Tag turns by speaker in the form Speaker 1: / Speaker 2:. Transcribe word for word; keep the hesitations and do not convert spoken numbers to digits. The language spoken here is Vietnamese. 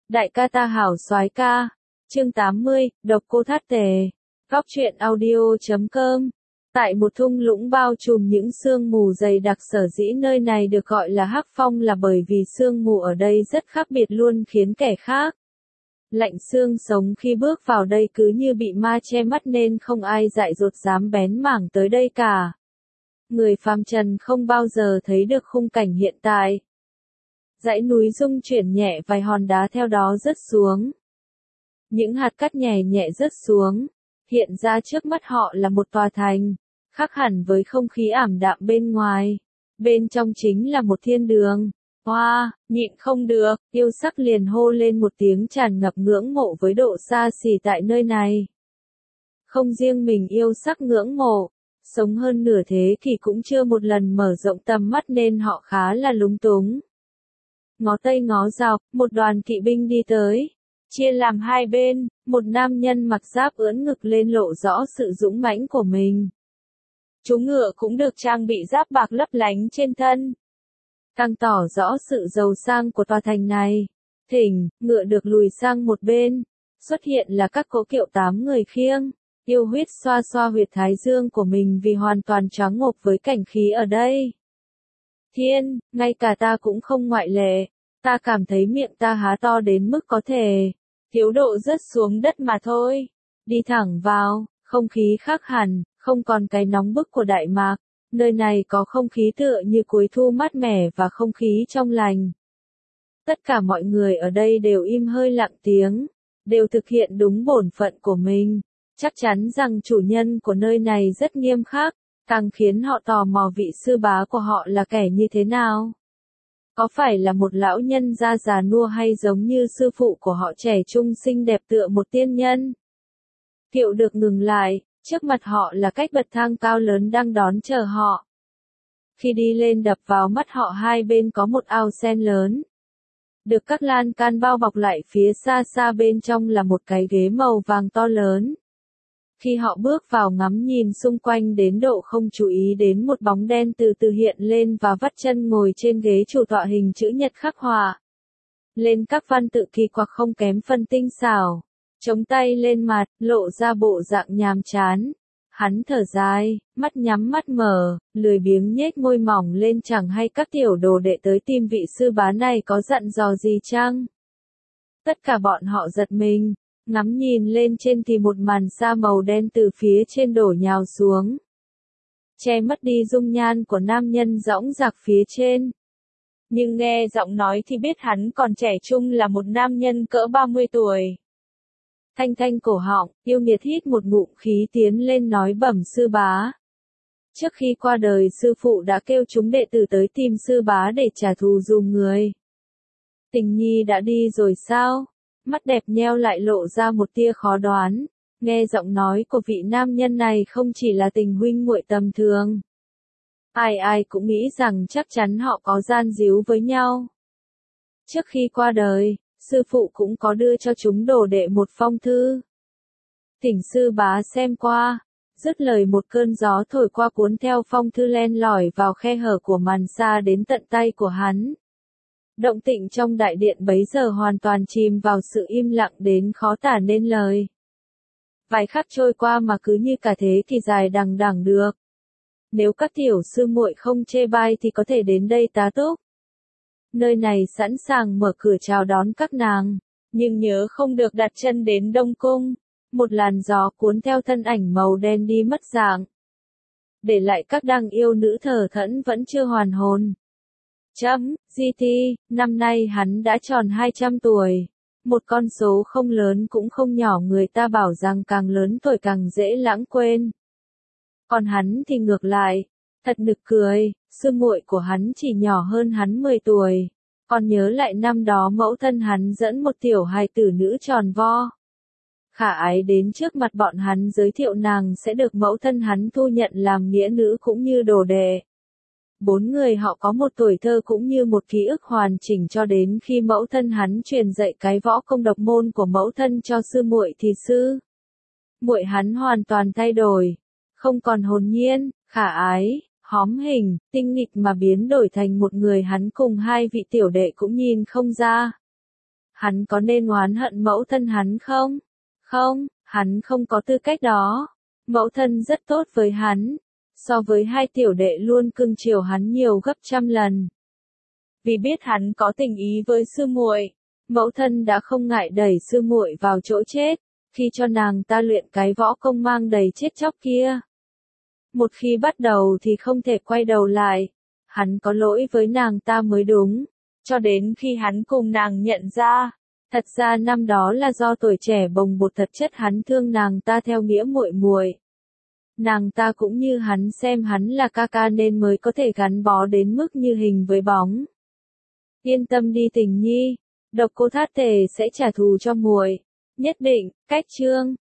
Speaker 1: Đại ca ta hảo soái ca. Chương tám mươi, độc cô thát tề. Góc truyện audio chấm com. Tại một thung lũng bao trùm những sương mù dày đặc, sở dĩ nơi này được gọi là Hắc Phong là bởi vì sương mù ở đây rất khác biệt luôn, khiến kẻ khác lạnh xương sống khi bước vào đây cứ như bị ma che mắt, nên không ai dại dột dám bén mảng tới đây cả. Người phàm trần không bao giờ thấy được khung cảnh hiện tại. Dãy núi rung chuyển nhẹ, vài hòn đá theo đó rớt xuống. Những hạt cát nhẹ nhẹ rớt xuống, hiện ra trước mắt họ là một tòa thành, khác hẳn với không khí ảm đạm bên ngoài. Bên trong chính là một thiên đường. Hoa, wow, nhịn không được, yêu sắc liền hô lên một tiếng, tràn ngập ngưỡng mộ với độ xa xỉ tại nơi này. Không riêng mình yêu sắc ngưỡng mộ, sống hơn nửa thế kỷ cũng chưa một lần mở rộng tầm mắt nên họ khá là lúng túng. Ngó tây ngó dọc, một đoàn kỵ binh đi tới, chia làm hai bên, một nam nhân mặc giáp ưỡn ngực lên lộ rõ sự dũng mãnh của mình. Chú ngựa cũng được trang bị giáp bạc lấp lánh trên thân, càng tỏ rõ sự giàu sang của tòa thành này. Thỉnh, ngựa được lùi sang một bên, xuất hiện là các cỗ kiệu tám người khiêng. Yêu huyết xoa xoa huyệt thái dương của mình vì hoàn toàn choáng ngộp với cảnh khí ở đây. Thiên, ngay cả ta cũng không ngoại lệ, ta cảm thấy miệng ta há to đến mức có thể thiếu độ rớt xuống đất mà thôi. Đi thẳng vào, không khí khác hẳn, không còn cái nóng bức của Đại Mạc. Nơi này có không khí tựa như cuối thu mát mẻ và không khí trong lành. Tất cả mọi người ở đây đều im hơi lặng tiếng, đều thực hiện đúng bổn phận của mình. Chắc chắn rằng chủ nhân của nơi này rất nghiêm khắc, càng khiến họ tò mò vị sư bá của họ là kẻ như thế nào. Có phải là một lão nhân da già nua hay giống như sư phụ của họ trẻ trung xinh đẹp tựa một tiên nhân? Kiệu được ngừng lại, trước mặt họ là cách bậc thang cao lớn đang đón chờ họ. Khi đi lên, đập vào mắt họ hai bên có một ao sen lớn, được các lan can bao bọc lại, phía xa xa bên trong là một cái ghế màu vàng to lớn. Khi họ bước vào, ngắm nhìn xung quanh đến độ không chú ý đến một bóng đen từ từ hiện lên và vắt chân ngồi trên ghế chủ tọa hình chữ nhật khắc họa lên các văn tự kỳ quặc không kém phần tinh xảo, chống tay lên mặt, lộ ra bộ dạng nhàm chán. Hắn thở dài, mắt nhắm mắt mở, lười biếng nhếch môi mỏng lên, chẳng hay các tiểu đồ đệ tới tìm vị sư bá này có dặn dò gì chăng? Tất cả bọn họ giật mình, ngắm nhìn lên trên thì một màn sa màu đen từ phía trên đổ nhào xuống, che mất đi dung nhan của nam nhân dõng dạc phía trên. Nhưng nghe giọng nói thì biết hắn còn trẻ trung, là một nam nhân cỡ ba mươi tuổi. Thanh thanh cổ họng, yêu nghiệt hít một ngụm khí tiến lên nói, bẩm sư bá. Trước khi qua đời, sư phụ đã kêu chúng đệ tử tới tìm sư bá để trả thù dùm người. Tình nhi đã đi rồi sao? Mắt đẹp nheo lại lộ ra một tia khó đoán. Nghe giọng nói của vị nam nhân này không chỉ là tình huynh muội tầm thường. Ai ai cũng nghĩ rằng chắc chắn họ có gian díu với nhau. Trước khi qua đời, sư phụ cũng có đưa cho chúng đồ đệ một phong thư. Thỉnh sư bá xem qua. Dứt lời, một cơn gió thổi qua cuốn theo phong thư len lỏi vào khe hở của màn sa đến tận tay của hắn. Động tĩnh trong đại điện bấy giờ hoàn toàn chìm vào sự im lặng đến khó tả nên lời. Vài khắc trôi qua mà cứ như cả thế kỷ dài đằng đẵng được. Nếu các tiểu sư muội không chê bai thì có thể đến đây tá túc. Nơi này sẵn sàng mở cửa chào đón các nàng, nhưng nhớ không được đặt chân đến Đông Cung. Một làn gió cuốn theo thân ảnh màu đen đi mất dạng, để lại các đang yêu nữ thờ thẫn vẫn chưa hoàn hồn. Chấm, giê tê, năm nay hắn đã tròn hai trăm tuổi. Một con số không lớn cũng không nhỏ, người ta bảo rằng càng lớn tuổi càng dễ lãng quên. Còn hắn thì ngược lại, thật nực cười, sư muội của hắn chỉ nhỏ hơn hắn mười tuổi. Còn nhớ lại năm đó mẫu thân hắn dẫn một tiểu hài tử nữ tròn vo khả ái đến trước mặt bọn hắn, giới thiệu nàng sẽ được mẫu thân hắn thu nhận làm nghĩa nữ cũng như đồ đệ. Bốn người họ có một tuổi thơ cũng như một ký ức hoàn chỉnh, cho đến khi mẫu thân hắn truyền dạy cái võ công độc môn của mẫu thân cho sư muội thì sư muội hắn hoàn toàn thay đổi, không còn hồn nhiên, khả ái, hóm hình, tinh nghịch mà biến đổi thành một người hắn cùng hai vị tiểu đệ cũng nhìn không ra. Hắn có nên oán hận mẫu thân hắn không? Không, hắn không có tư cách đó. Mẫu thân rất tốt với hắn, so với hai tiểu đệ luôn cưng chiều hắn nhiều gấp trăm lần. Vì biết hắn có tình ý với sư muội, mẫu thân đã không ngại đẩy sư muội vào chỗ chết, khi cho nàng ta luyện cái võ công mang đầy chết chóc kia. Một khi bắt đầu thì không thể quay đầu lại, hắn có lỗi với nàng ta mới đúng, cho đến khi hắn cùng nàng nhận ra, thật ra năm đó là do tuổi trẻ bồng bột, thật chất hắn thương nàng ta theo nghĩa muội muội. Nàng ta cũng như hắn xem hắn là ca ca nên mới có thể gắn bó đến mức như hình với bóng. Yên tâm đi Tình Nhi, Độc Cô Thát Tề sẽ trả thù cho muội, nhất định. Cách chương